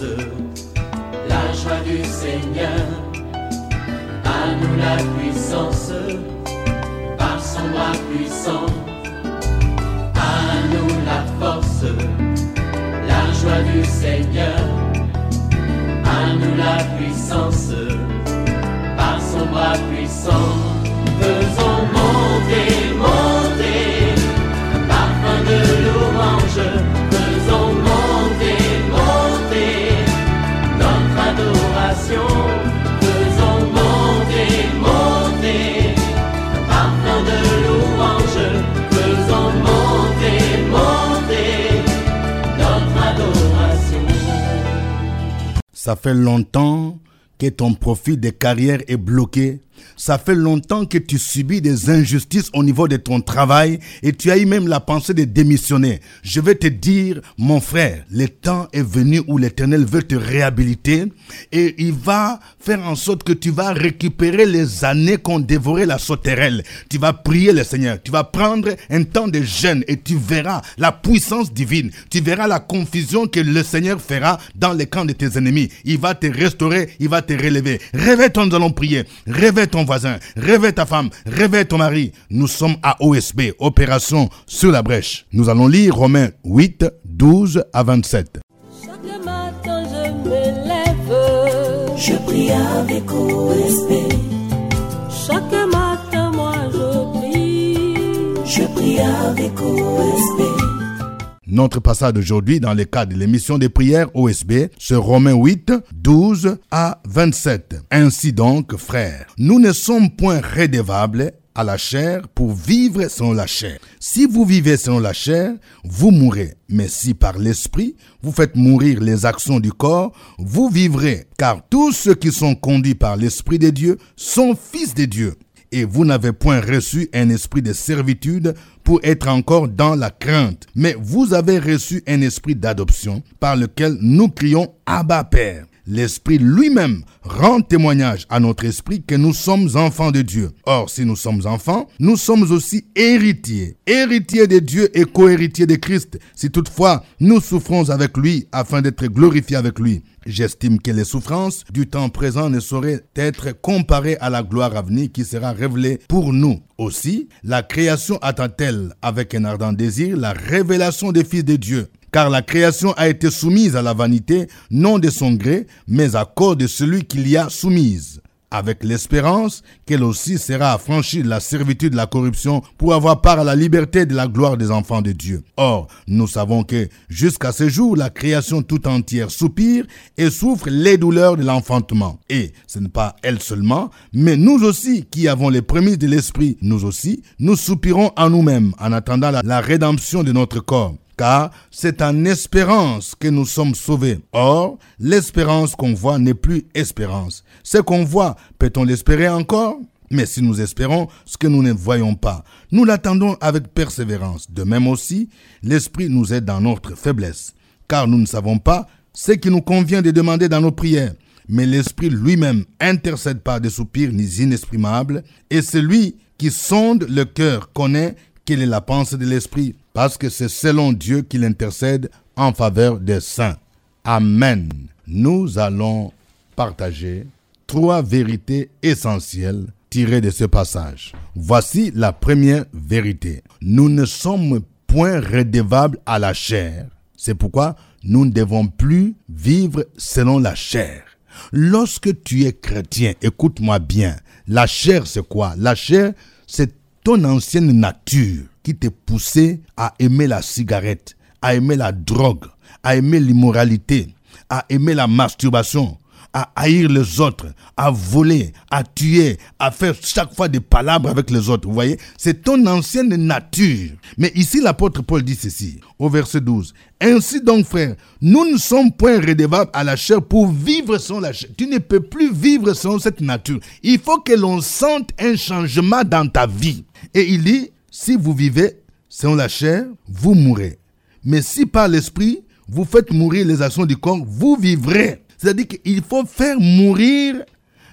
la joie du Seigneur. À nous la puissance, par son bras puissant. À nous la force, la joie du Seigneur. À nous la puissance, par son bras puissant. Faisons monter, monter, un parfum de louange. Faisons monter, monter, notre adoration. Faisons monter, monter, un parfum de louange. Faisons monter, monter, notre adoration. Ça fait longtemps que ton profil de carrière est bloqué. Ça fait longtemps que tu subis des injustices au niveau de ton travail et tu as eu même la pensée de démissionner. Je vais te dire, mon frère, le temps est venu où l'Éternel veut te réhabiliter et il va faire en sorte que tu vas récupérer les années qu'ont dévoré la sauterelle. Tu vas prier le Seigneur, tu vas prendre un temps de jeûne et tu verras la puissance divine. Tu verras la confusion que le Seigneur fera dans les camps de tes ennemis. Il va te restaurer, il va te relever. Réveille-toi, nous allons prier. Réveille ton voisin, réveille ta femme, réveille ton mari. Nous sommes à OSB, Opération sur la brèche. Nous allons lire Romains 8, 12 à 27. Chaque matin je me lève, je prie avec OSB. Chaque matin moi je prie avec OSB. Notre passage d'aujourd'hui dans le cadre de l'émission de prière OSB, c'est Romains 8, 12 à 27. Ainsi donc, frères, nous ne sommes point redevables à la chair pour vivre selon la chair. Si vous vivez selon la chair, vous mourrez. Mais si par l'esprit, vous faites mourir les actions du corps, vous vivrez. Car tous ceux qui sont conduits par l'esprit de Dieu sont fils de Dieu. Et vous n'avez point reçu un esprit de servitude pour être encore dans la crainte. Mais vous avez reçu un esprit d'adoption par lequel nous crions « Abba Père ». L'Esprit lui-même rend témoignage à notre esprit que nous sommes enfants de Dieu. Or, si nous sommes enfants, nous sommes aussi héritiers. Héritiers de Dieu et co-héritiers de Christ. Si toutefois, nous souffrons avec lui afin d'être glorifiés avec lui. J'estime que les souffrances du temps présent ne sauraient être comparées à la gloire à venir qui sera révélée pour nous. Aussi, la création attend-elle avec un ardent désir la révélation des fils de Dieu. Car la création a été soumise à la vanité, non de son gré, mais à cause de celui qui l'y a soumise, avec l'espérance qu'elle aussi sera affranchie de la servitude de la corruption pour avoir part à la liberté de la gloire des enfants de Dieu. Or, nous savons que jusqu'à ce jour, la création tout entière soupire et souffre les douleurs de l'enfantement. Et ce n'est pas elle seulement, mais nous aussi qui avons les prémices de l'esprit, nous aussi, nous soupirons en nous-mêmes en attendant la rédemption de notre corps. Car c'est en espérance que nous sommes sauvés. Or, l'espérance qu'on voit n'est plus espérance. Ce qu'on voit, peut-on l'espérer encore? Mais si nous espérons ce que nous ne voyons pas, nous l'attendons avec persévérance. De même aussi, l'Esprit nous aide dans notre faiblesse. Car nous ne savons pas ce qui nous convient de demander dans nos prières. Mais l'Esprit lui-même intercède par des soupirs inexprimables. Et celui qui sonde le cœur connaît quelle est la pensée de l'Esprit, parce que c'est selon Dieu qu'il intercède en faveur des saints. Amen. Nous allons partager 3 vérités essentielles tirées de ce passage. Voici la première vérité. Nous ne sommes point redevables à la chair. C'est pourquoi nous ne devons plus vivre selon la chair. Lorsque tu es chrétien, écoute-moi bien, la chair c'est quoi? La chair, c'est ton ancienne nature qui t'est poussée à aimer la cigarette, à aimer la drogue, à aimer l'immoralité, à aimer la masturbation, à haïr les autres, à voler, à tuer, à faire chaque fois des palabres avec les autres. Vous voyez, c'est ton ancienne nature. Mais ici, l'apôtre Paul dit ceci, au verset 12. Ainsi donc, frères, nous ne sommes point redevables à la chair pour vivre selon la chair. Tu ne peux plus vivre selon cette nature. Il faut que l'on sente un changement dans ta vie. Et il dit, si vous vivez selon la chair, vous mourrez. Mais si par l'esprit, vous faites mourir les actions du corps, vous vivrez. C'est-à-dire qu'il faut faire mourir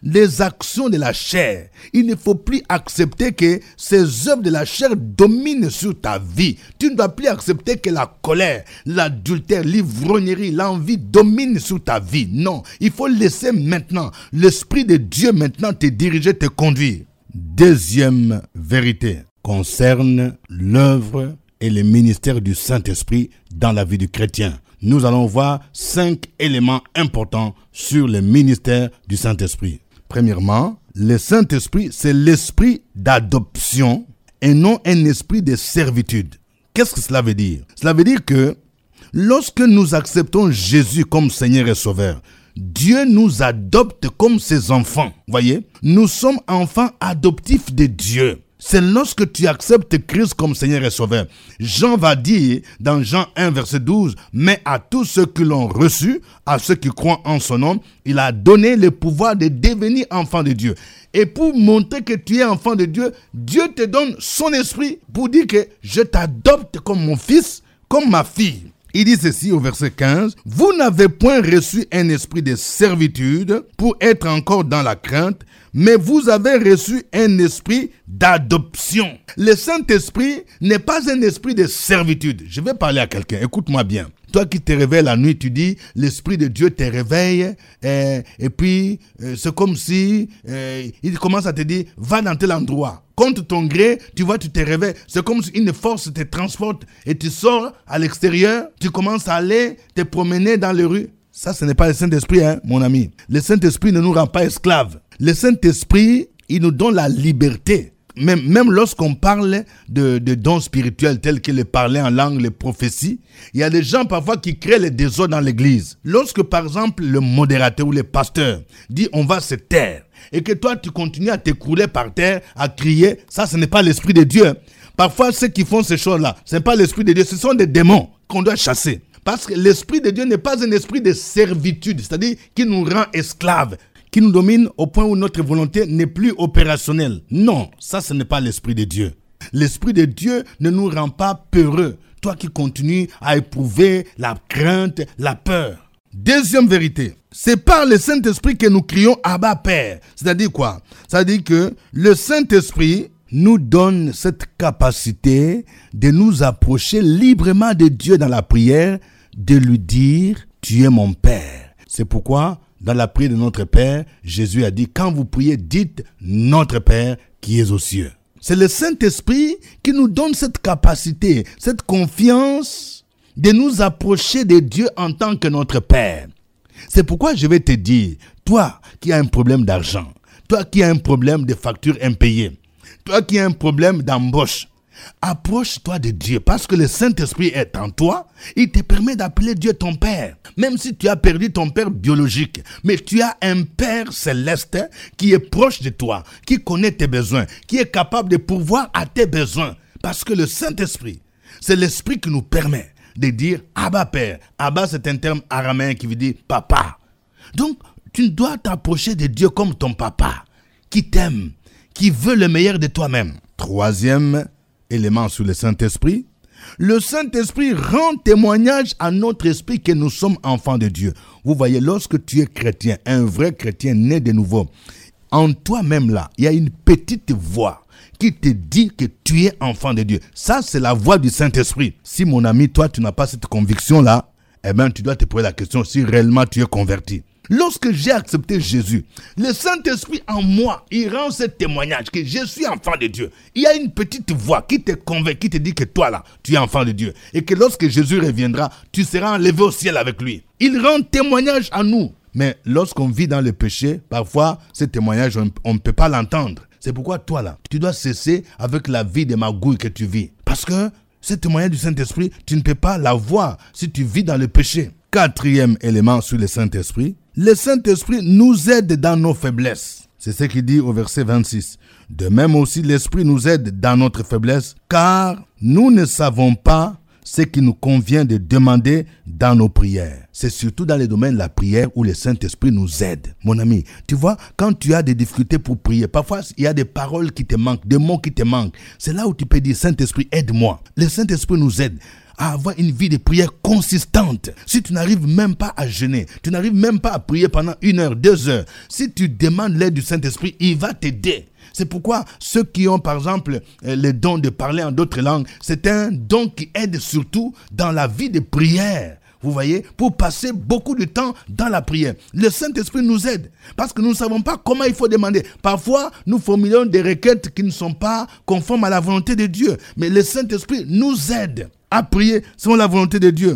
les actions de la chair. Il ne faut plus accepter que ces œuvres de la chair dominent sur ta vie. Tu ne dois plus accepter que la colère, l'adultère, l'ivrognerie, l'envie dominent sur ta vie. Non, il faut laisser maintenant l'Esprit de Dieu maintenant te diriger, te conduire. Deuxième vérité concerne l'œuvre et le ministère du Saint-Esprit dans la vie du chrétien. Nous allons voir 5 éléments importants sur le ministère du Saint-Esprit. Premièrement, le Saint-Esprit, c'est l'esprit d'adoption et non un esprit de servitude. Qu'est-ce que cela veut dire? Cela veut dire que lorsque nous acceptons Jésus comme Seigneur et Sauveur, Dieu nous adopte comme ses enfants. Voyez, nous sommes enfants adoptifs de Dieu. C'est lorsque tu acceptes Christ comme Seigneur et Sauveur. Jean va dire dans Jean 1 verset 12, « Mais à tous ceux qui l'ont reçu, à ceux qui croient en son nom, il a donné le pouvoir de devenir enfant de Dieu. » Et pour montrer que tu es enfant de Dieu, Dieu te donne son esprit pour dire que je t'adopte comme mon fils, comme ma fille. Il dit ceci au verset 15, « Vous n'avez point reçu un esprit de servitude pour être encore dans la crainte, mais vous avez reçu un esprit d'adoption. » Le Saint-Esprit n'est pas un esprit de servitude. Je vais parler à quelqu'un, écoute-moi bien. Toi qui te réveilles la nuit, tu dis, l'Esprit de Dieu te réveille, et puis c'est comme si il commence à te dire, va dans tel endroit. Contre ton gré, tu vois, tu te réveilles. C'est comme si une force te transporte et tu sors à l'extérieur, tu commences à aller te promener dans les rues. Ça, ce n'est pas le Saint-Esprit, hein, mon ami. Le Saint-Esprit ne nous rend pas esclaves. Le Saint-Esprit, il nous donne la liberté. Même lorsqu'on parle de dons spirituels tels que le parler en langue, les prophéties, il y a des gens parfois qui créent les désordres dans l'église. Lorsque par exemple le modérateur ou le pasteur dit on va se taire et que toi tu continues à t'écrouler par terre, à crier, ça ce n'est pas l'Esprit de Dieu. Parfois ceux qui font ces choses-là, ce n'est pas l'Esprit de Dieu, ce sont des démons qu'on doit chasser. Parce que l'Esprit de Dieu n'est pas un esprit de servitude, c'est-à-dire qui nous rend esclaves, qui nous domine au point où notre volonté n'est plus opérationnelle. Non, ça ce n'est pas l'Esprit de Dieu. L'Esprit de Dieu ne nous rend pas peureux. Toi qui continues à éprouver la crainte, la peur. Deuxième vérité, c'est par le Saint-Esprit que nous crions Abba Père. C'est-à-dire quoi? C'est-à-dire que le Saint-Esprit nous donne cette capacité de nous approcher librement de Dieu dans la prière, de lui dire « Tu es mon Père ». C'est pourquoi dans la prière de notre Père, Jésus a dit, quand vous priez, dites notre Père qui est aux cieux. C'est le Saint-Esprit qui nous donne cette capacité, cette confiance de nous approcher de Dieu en tant que notre Père. C'est pourquoi je vais te dire, toi qui as un problème d'argent, toi qui as un problème de factures impayées, toi qui as un problème d'embauche, approche-toi de Dieu parce que le Saint-Esprit est en toi. Il te permet d'appeler Dieu ton Père. Même si tu as perdu ton Père biologique, mais tu as un Père céleste qui est proche de toi, qui connaît tes besoins, qui est capable de pourvoir à tes besoins. Parce que le Saint-Esprit, c'est l'Esprit qui nous permet de dire Abba Père. Abba, c'est un terme araméen qui veut dire papa. Donc, tu dois t'approcher de Dieu comme ton papa, qui t'aime, qui veut le meilleur de toi-même. Troisième élément sur le Saint-Esprit, le Saint-Esprit rend témoignage à notre esprit que nous sommes enfants de Dieu. Vous voyez, lorsque tu es chrétien, un vrai chrétien né de nouveau, en toi-même là, il y a une petite voix qui te dit que tu es enfant de Dieu. Ça, c'est la voix du Saint-Esprit. Si mon ami, toi, tu n'as pas cette conviction-là, eh bien, tu dois te poser la question si réellement tu es converti. Lorsque j'ai accepté Jésus, le Saint-Esprit en moi, il rend ce témoignage que je suis enfant de Dieu. Il y a une petite voix qui te convainc, qui te dit que toi là, tu es enfant de Dieu. Et que lorsque Jésus reviendra, tu seras enlevé au ciel avec lui. Il rend témoignage à nous. Mais lorsqu'on vit dans le péché, parfois, ce témoignage, on ne peut pas l'entendre. C'est pourquoi toi là, tu dois cesser avec la vie de magouille que tu vis. Parce que ce témoignage du Saint-Esprit, tu ne peux pas l'avoir si tu vis dans le péché. Quatrième élément sur le Saint-Esprit, le Saint-Esprit nous aide dans nos faiblesses. C'est ce qu'il dit au verset 26. De même aussi, l'Esprit nous aide dans notre faiblesse, car nous ne savons pas ce qui nous convient de demander dans nos prières. C'est surtout dans les domaines de la prière où le Saint-Esprit nous aide. Mon ami, tu vois, quand tu as des difficultés pour prier, parfois il y a des paroles qui te manquent, des mots qui te manquent. C'est là où tu peux dire, Saint-Esprit, aide-moi. Le Saint-Esprit nous aide. à avoir une vie de prière consistante. Si tu n'arrives même pas à jeûner, tu n'arrives même pas à prier pendant 1 heure, 2 heures, si tu demandes l'aide du Saint-Esprit, il va t'aider. C'est pourquoi ceux qui ont par exemple le don de parler en d'autres langues, c'est un don qui aide surtout dans la vie de prière. Vous voyez, pour passer beaucoup de temps dans la prière. Le Saint-Esprit nous aide parce que nous ne savons pas comment il faut demander. Parfois, nous formulons des requêtes qui ne sont pas conformes à la volonté de Dieu. Mais le Saint-Esprit nous aide à prier selon la volonté de Dieu.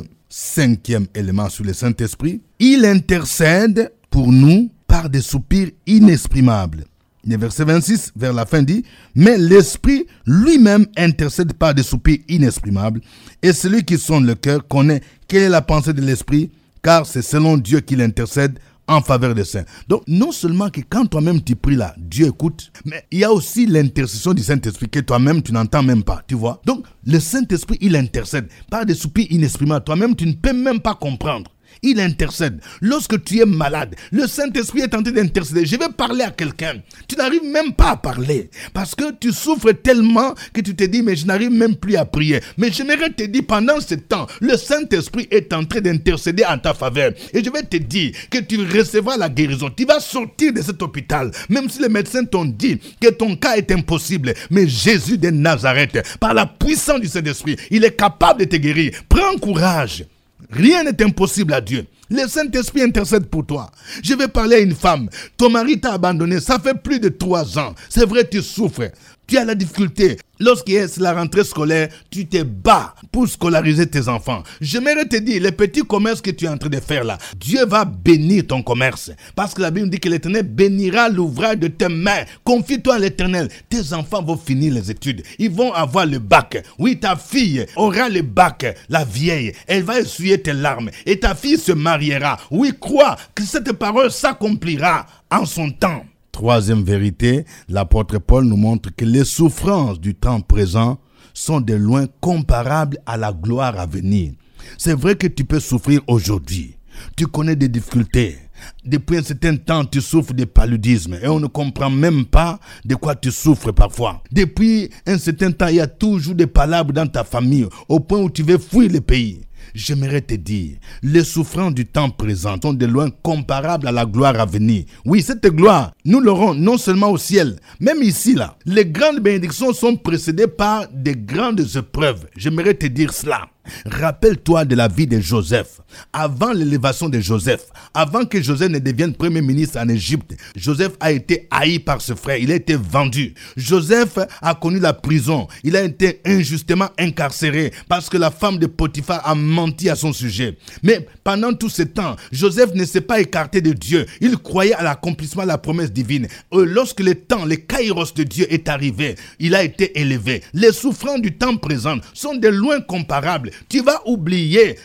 5e élément sur le Saint-Esprit, il intercède pour nous par des soupirs inexprimables. Le verset 26, vers la fin, dit « Mais l'Esprit lui-même intercède par des soupirs inexprimables, et celui qui sonde le cœur connaît quelle est la pensée de l'Esprit, car c'est selon Dieu qu'il intercède en faveur des saints. » Donc, non seulement que quand toi-même tu pries là, Dieu écoute, mais il y a aussi l'intercession du Saint-Esprit que toi-même tu n'entends même pas, tu vois. Donc, le Saint-Esprit, il intercède par des soupirs inexprimables. Toi-même, tu ne peux même pas comprendre. Il intercède. Lorsque tu es malade, le Saint-Esprit est en train d'intercéder. Je vais parler à quelqu'un. Tu n'arrives même pas à parler parce que tu souffres tellement que tu te dis, mais je n'arrive même plus à prier. Mais j'aimerais te dire, pendant ce temps, le Saint-Esprit est en train d'intercéder en ta faveur. Et je vais te dire que tu recevras la guérison. Tu vas sortir de cet hôpital, même si les médecins t'ont dit que ton cas est impossible. Mais Jésus de Nazareth, par la puissance du Saint-Esprit, il est capable de te guérir. Prends courage. Rien n'est impossible à Dieu. Le Saint-Esprit intercède pour toi. Je vais parler à une femme. Ton mari t'a abandonné. Ça fait plus de 3 ans. C'est vrai, tu souffres. Tu as la difficulté. Lorsqu'il y a la rentrée scolaire, tu te bats pour scolariser tes enfants. J'aimerais te dire, les petits commerces que tu es en train de faire là, Dieu va bénir ton commerce. Parce que la Bible dit que l'Éternel bénira l'ouvrage de tes mains. Confie-toi à l'Éternel. Tes enfants vont finir les études. Ils vont avoir le bac. Oui, ta fille aura le bac. La vieille, elle va essuyer tes larmes. Et ta fille se mariera. Oui, crois que cette parole s'accomplira en son temps. 3e vérité, l'apôtre Paul nous montre que les souffrances du temps présent sont de loin comparables à la gloire à venir. C'est vrai que tu peux souffrir aujourd'hui. Tu connais des difficultés. Depuis un certain temps, tu souffres de paludisme et on ne comprend même pas de quoi tu souffres parfois. Depuis un certain temps, il y a toujours des palabres dans ta famille au point où tu veux fuir le pays. J'aimerais te dire, les souffrances du temps présent sont de loin comparables à la gloire à venir. Oui, cette gloire, nous l'aurons non seulement au ciel, même ici là. Les grandes bénédictions sont précédées par des grandes épreuves. J'aimerais te dire cela. Rappelle-toi de la vie de Joseph. Avant l'élévation de Joseph, avant que Joseph ne devienne premier ministre en Égypte, Joseph a été haï par ses frères. Il a été vendu. Joseph a connu la prison. Il a été injustement incarcéré parce que la femme de Potiphar a menti à son sujet. Mais pendant tout ce temps, Joseph ne s'est pas écarté de Dieu. Il croyait à l'accomplissement de la promesse divine. Lorsque le temps, le kairos de Dieu est arrivé, il a été élevé. Les souffrances du temps présent sont de loin comparables. Tu vas oublier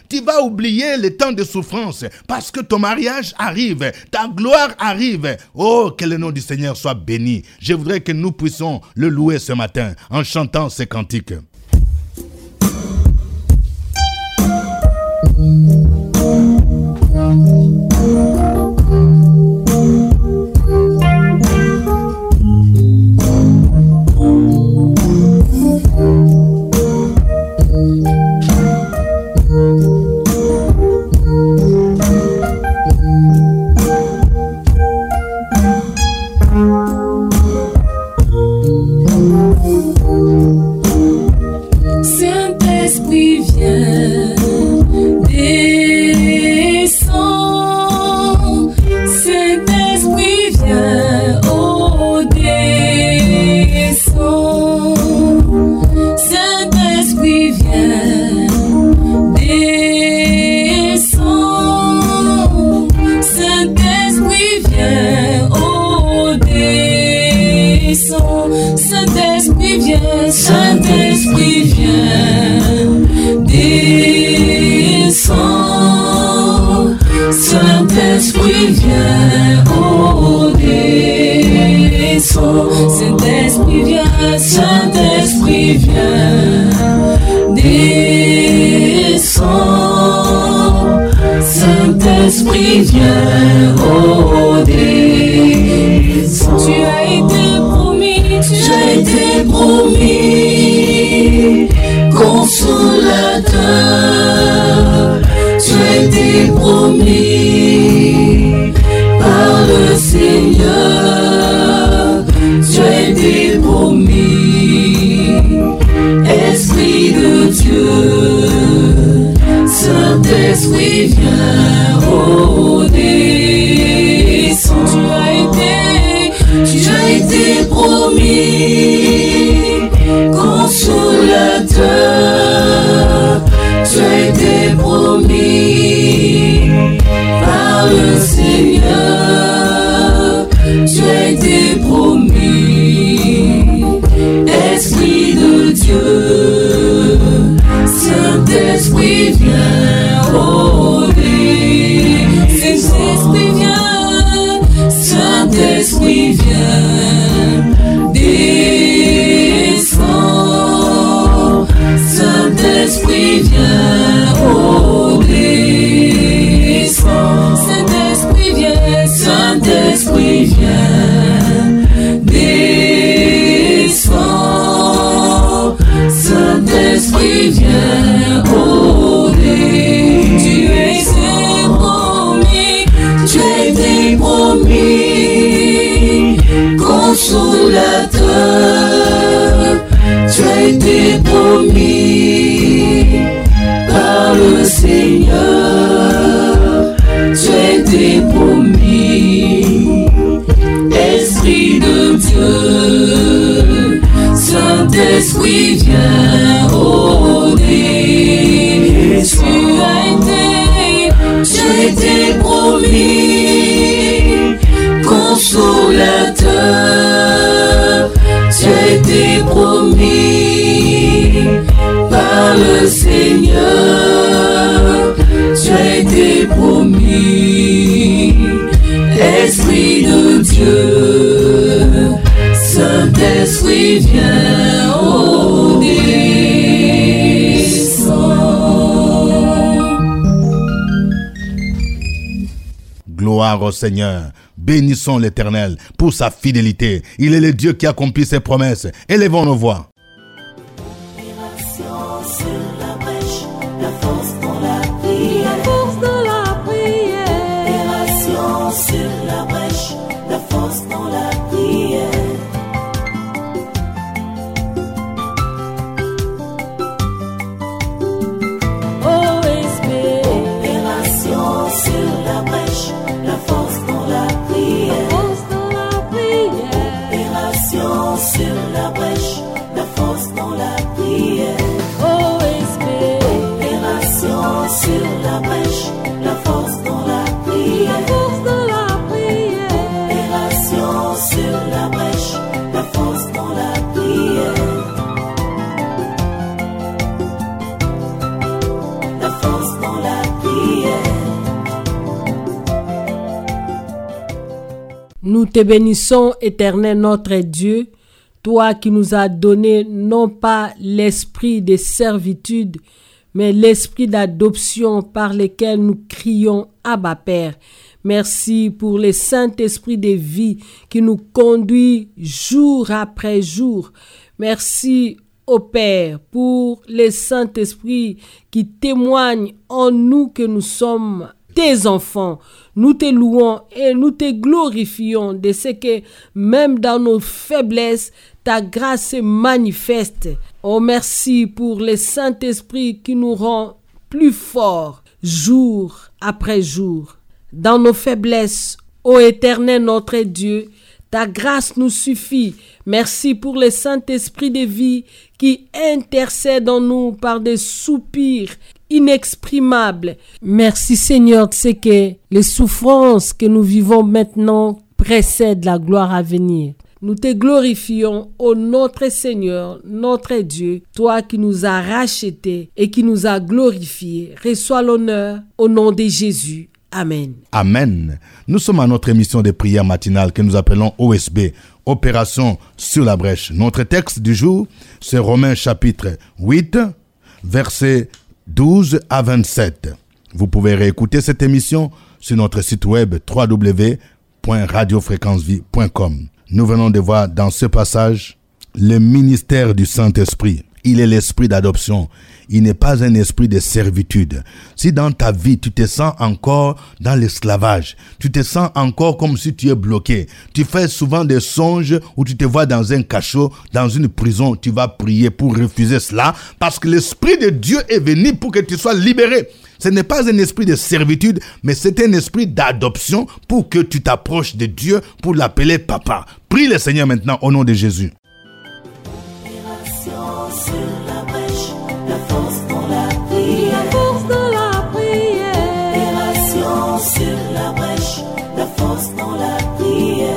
le temps de souffrance parce que ton mariage arrive, ta gloire arrive. Oh, que le nom du Seigneur soit béni. Je voudrais que nous puissions le louer ce matin en chantant ces cantiques. Saint-Esprit viens, descends. Saint-Esprit viens, oh descends. Saint-Esprit viens, Saint-Esprit viens, descends. Saint-Esprit viens, oh descends. Tu as été promis, consolateur. été promis par le Seigneur. Tu as été promis, Esprit de Dieu. Saint-Esprit, viens, oh, descends. Tu as été promis, consolateur. Tu as été promis par le Seigneur. Tu as été promis, Esprit de Dieu. Saint-Esprit, viens, oh, Saint-Esprit, viens. Saint-Esprit, viens, descends. Saint-Esprit, viens, oh, descends. Saint-Esprit, viens. Saint-Esprit, viens, descends. Saint-Esprit, viens, oh, tu as été promis, tu as été promis, consolateur. Tu as été promis par le Seigneur. Tu as été promis, Esprit de Dieu. Saint-Esprit, viens, oh, tu as été promis, consolateur. Tu as été promis par le Seigneur. Tu as été promis, Esprit de Dieu. Saint-Esprit, viens, oh, descends. Gloire au Seigneur. Bénissons l'Éternel pour sa fidélité. Il est le Dieu qui accomplit ses promesses. Élevons nos voix. Nous te bénissons, Éternel notre Dieu, toi qui nous as donné non pas l'esprit de servitude, mais l'esprit d'adoption par lequel nous crions Abba Père. Merci pour le Saint-Esprit de vie qui nous conduit jour après jour. Merci au Père pour le Saint-Esprit qui témoigne en nous que nous sommes tes enfants. Nous te louons et nous te glorifions de ce que même dans nos faiblesses, ta grâce est manifeste. Oh, merci pour le Saint-Esprit qui nous rend plus forts jour après jour. Dans nos faiblesses, ô Éternel notre Dieu, ta grâce nous suffit. Merci pour le Saint-Esprit de vie qui intercède en nous par des soupirs inexprimables. Merci Seigneur de ce que les souffrances que nous vivons maintenant précèdent la gloire à venir. Nous te glorifions, ô notre Seigneur, notre Dieu, toi qui nous as rachetés et qui nous as glorifiés. Reçois l'honneur au nom de Jésus. Amen. Amen. Nous sommes à notre émission de prière matinale que nous appelons OSB, Opération sur la brèche. Notre texte du jour, c'est Romains chapitre 8, versets 12 à 27. Vous pouvez réécouter cette émission sur notre site web www.radiofréquencevie.com. Nous venons de voir dans ce passage le ministère du Saint-Esprit. Il est l'esprit d'adoption. Il n'est pas un esprit de servitude. Si dans ta vie, tu te sens encore dans l'esclavage, tu te sens encore comme si tu es bloqué, tu fais souvent des songes où tu te vois dans un cachot, dans une prison, tu vas prier pour refuser cela parce que l'esprit de Dieu est venu pour que tu sois libéré. Ce n'est pas un esprit de servitude, mais c'est un esprit d'adoption pour que tu t'approches de Dieu, pour l'appeler papa. Prie le Seigneur maintenant au nom de Jésus. Sur la brèche, la force dans la prière.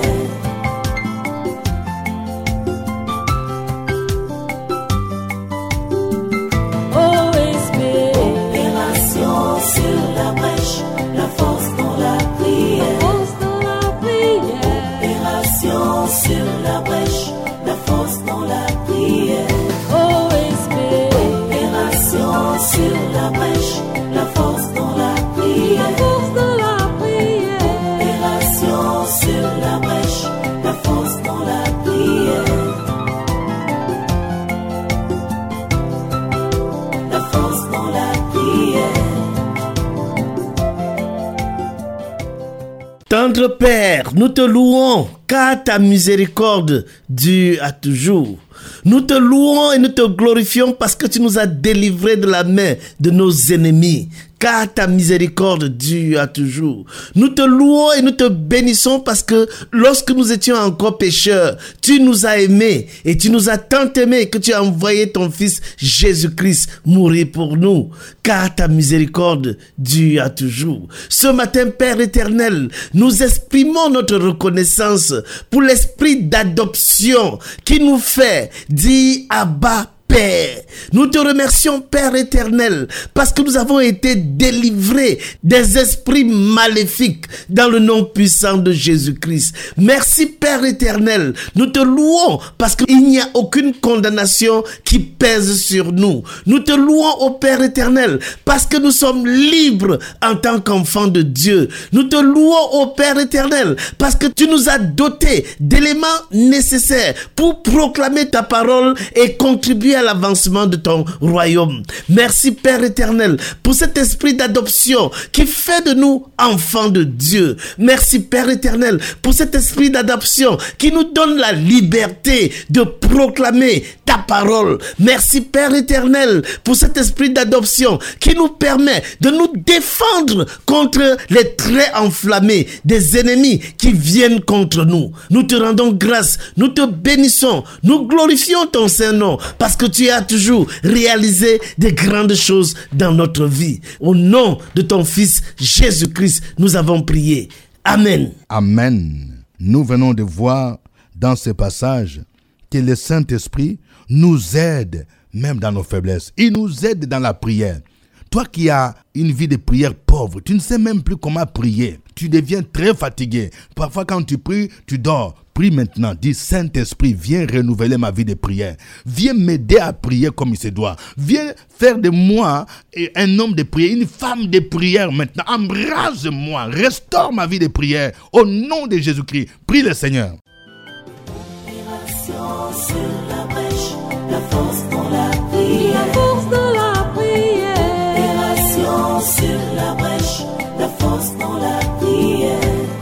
OSB. Opération sur la brèche, la force dans la prière. Force dans la prière. Opération sur la brèche, la force dans la prière. OSB. Opération sur la brèche, la force dans la prière. Force dans la prière. Opération sur la brèche, la force dans la prière. La force dans la prière. Tendre Père, nous te louons car ta miséricorde dure à toujours. Nous te louons et nous te glorifions parce que tu nous as délivrés de la main de nos ennemis. Car ta miséricorde dure à toujours. Nous te louons et nous te bénissons parce que lorsque nous étions encore pécheurs, tu nous as aimés et tu nous as tant aimés que tu as envoyé ton Fils Jésus-Christ mourir pour nous. Car ta miséricorde dure à toujours. Ce matin, Père éternel, nous exprimons notre reconnaissance pour l'esprit d'adoption qui nous fait dire Abba, Père. Nous te remercions, Père éternel, parce que nous avons été délivrés des esprits maléfiques dans le nom puissant de Jésus-Christ. Merci, Père éternel. Nous te louons parce qu'il n'y a aucune condamnation qui pèse sur nous. Nous te louons, ô Père éternel, parce que nous sommes libres en tant qu'enfants de Dieu. Nous te louons, ô Père éternel, parce que tu nous as dotés d'éléments nécessaires pour proclamer ta parole et contribuer à l'avancement de ton royaume. Merci, Père éternel, pour cet esprit d'adoption qui fait de nous enfants de Dieu. Merci, Père éternel, pour cet esprit d'adoption qui nous donne la liberté de proclamer ta parole. Merci, Père éternel, pour cet esprit d'adoption qui nous permet de nous défendre contre les traits enflammés des ennemis qui viennent contre nous. Nous te rendons grâce, nous te bénissons, nous glorifions ton Saint-Nom parce que tu as toujours réalisé des grandes choses dans notre vie. Au nom de ton Fils Jésus-Christ, nous avons prié. Amen. Amen. Nous venons de voir dans ce passage que le Saint-Esprit nous aide même dans nos faiblesses. Il nous aide dans la prière. Toi qui as une vie de prière pauvre, tu ne sais même plus comment prier. Tu deviens très fatigué. Parfois quand tu pries, tu dors. Prie maintenant, dis Saint-Esprit, viens renouveler ma vie de prière. Viens m'aider à prier comme il se doit. Viens faire de moi un homme de prière, une femme de prière maintenant. Embrase-moi, restaure ma vie de prière. Au nom de Jésus-Christ, prie le Seigneur. Sur la brèche, la force dans la prière. La force dans la prière. Opération sur la brèche, la force dans la prière.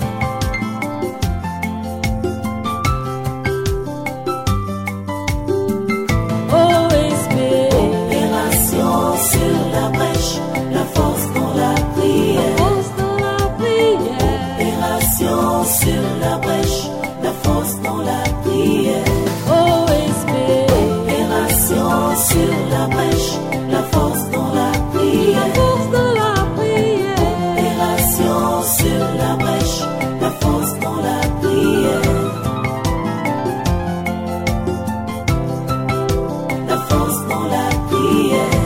OSB. Opération sur la brèche, la force dans la prière. Force dans la prière. Opération sur la brèche, la force dans la prière. OSB. Opération sur la brèche, la force dans la prière. Force dans la prière. Opération sur la brèche, la force dans la prière. La force dans la prière.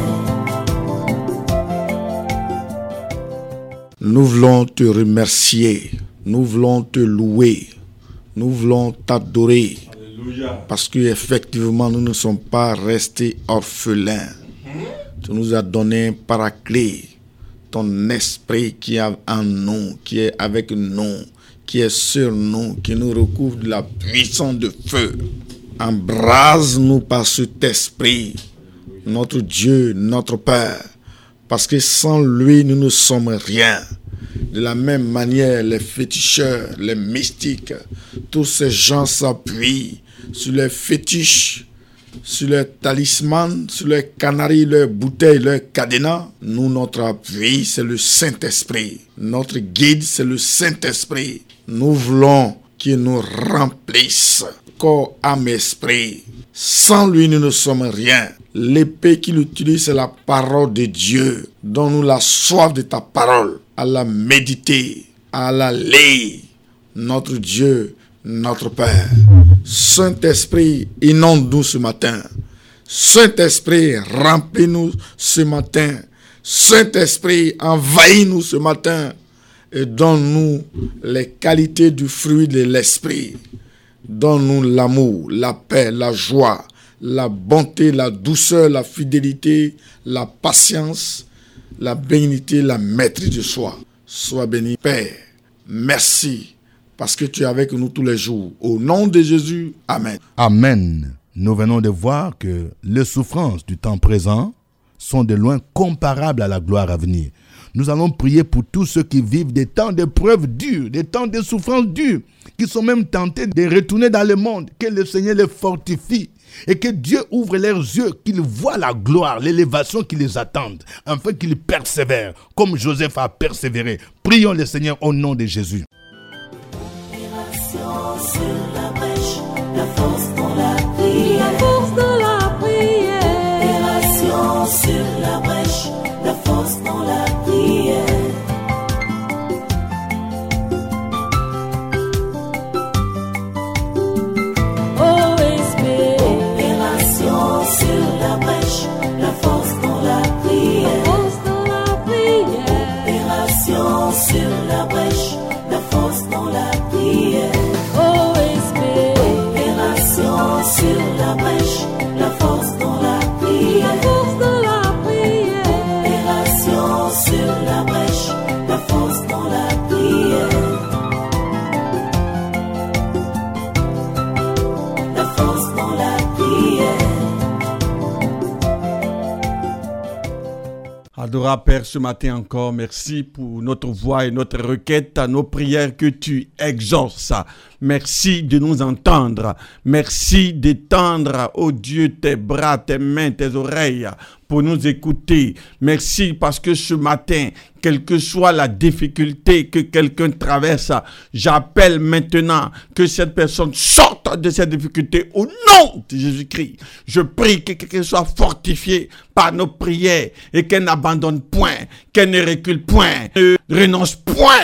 Nous voulons te remercier, nous voulons te louer, nous voulons t'adorer. Parce qu'effectivement, nous ne sommes pas restés orphelins. Tu nous as donné un paraclet, ton esprit qui est en nous, qui est avec nous, qui est sur nous, qui nous recouvre de la puissance de feu. Embrase-nous par cet esprit notre Dieu, notre Père, parce que sans lui, nous ne sommes rien. De la même manière, les féticheurs, les mystiques, tous ces gens s'appuient sur les fétiches, sur les talismans, sur les canaries, leurs bouteilles, leurs cadenas. Nous, notre appui, c'est le Saint-Esprit. Notre guide, c'est le Saint-Esprit. Nous voulons qu'il nous remplisse, corps, âme, esprit. Sans lui, nous ne sommes rien. L'épée qu'il utilise, c'est la parole de Dieu. Donne-nous la soif de ta parole, à la méditer, à la lire. Notre Dieu, notre Père. Saint-Esprit, inonde-nous ce matin. Saint-Esprit, remplis-nous ce matin. Saint-Esprit, envahis-nous ce matin. Et donne-nous les qualités du fruit de l'Esprit. Donne-nous l'amour, la paix, la joie, la bonté, la douceur, la fidélité, la patience, la bénignité, la maîtrise de soi. Sois béni, Père. Merci, parce que tu es avec nous tous les jours. Au nom de Jésus, Amen. Amen. Nous venons de voir que les souffrances du temps présent sont de loin comparables à la gloire à venir. Nous allons prier pour tous ceux qui vivent des temps d'épreuves dures, des temps de souffrances dures, qui sont même tentés de retourner dans le monde. Que le Seigneur les fortifie et que Dieu ouvre leurs yeux, qu'ils voient la gloire, l'élévation qui les attend, afin qu'ils persévèrent, comme Joseph a persévéré. Prions le Seigneur au nom de Jésus. Sur la brèche, la force dans la prière. La force dans la prière. Opération sur la brèche, la force dans la prière. OSB. Opération sur la brèche, la force dans la prière. La force dans la prière. Opération sur la brèche, la force dans la prière. Sur la brèche, la force dans la prière. La force dans la prière. Opération sur la brèche, la force dans la prière. La force dans la prière. Adorable Père, ce matin encore, merci pour notre voix et notre requête, à nos prières que tu exauces. Merci de nous entendre. Merci d'étendre, ô Dieu, tes bras, tes mains, tes oreilles pour nous écouter. Merci parce que ce matin, quelle que soit la difficulté que quelqu'un traverse, j'appelle maintenant que cette personne sorte de cette difficulté au nom de Jésus-Christ. Je prie que quelqu'un soit fortifié par nos prières et qu'elle n'abandonne point, qu'elle ne recule point, ne renonce point,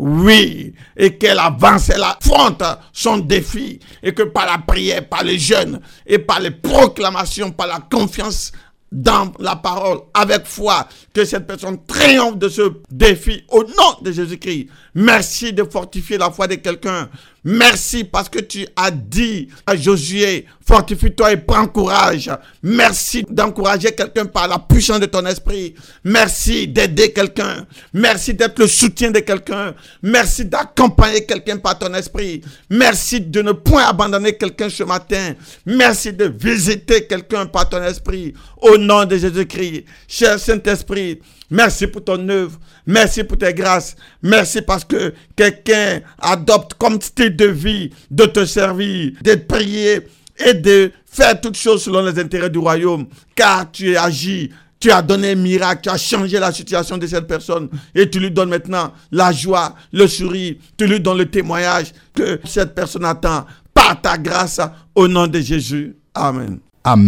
oui, et qu'elle avance, elle affronte son défi et que par la prière, par les jeûnes et par les proclamations, par la confiance dans la parole, avec foi, que cette personne triomphe de ce défi au nom de Jésus-Christ. Merci de fortifier la foi de quelqu'un. Merci parce que tu as dit à Josué, fortifie-toi et prends courage. Merci d'encourager quelqu'un par la puissance de ton esprit. Merci d'aider quelqu'un. Merci d'être le soutien de quelqu'un. Merci d'accompagner quelqu'un par ton esprit. Merci de ne point abandonner quelqu'un ce matin. Merci de visiter quelqu'un par ton esprit. Au nom de Jésus-Christ, cher Saint-Esprit, merci pour ton œuvre. Merci pour tes grâces. Merci parce que quelqu'un adopte comme style de vie de te servir, de prier et de faire toutes choses selon les intérêts du royaume. Car tu as agi, tu as donné un miracle, tu as changé la situation de cette personne et tu lui donnes maintenant la joie, le sourire, tu lui donnes le témoignage que cette personne attend par ta grâce au nom de Jésus. Amen.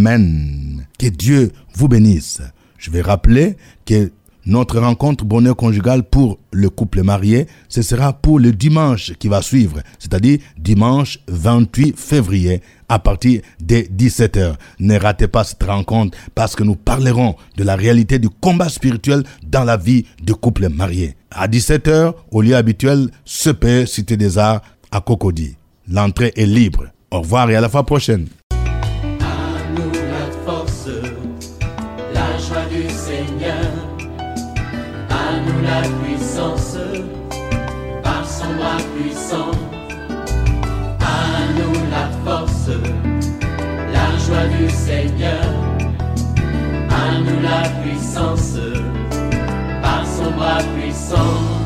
Amen. Que Dieu vous bénisse. Je vais rappeler que notre rencontre bonheur conjugal pour le couple marié, ce sera pour le dimanche qui va suivre, c'est-à-dire dimanche 28 février à partir de 17h. Ne ratez pas cette rencontre parce que nous parlerons de la réalité du combat spirituel dans la vie du couple marié. À 17h, au lieu habituel, CPE Cité des Arts à Cocody. L'entrée est libre. Au revoir et à la fois prochaine. À nous la force, la joie du Seigneur. À nous la puissance, par son bras puissant. À nous la force, la joie du Seigneur. À nous la puissance, par son bras puissant.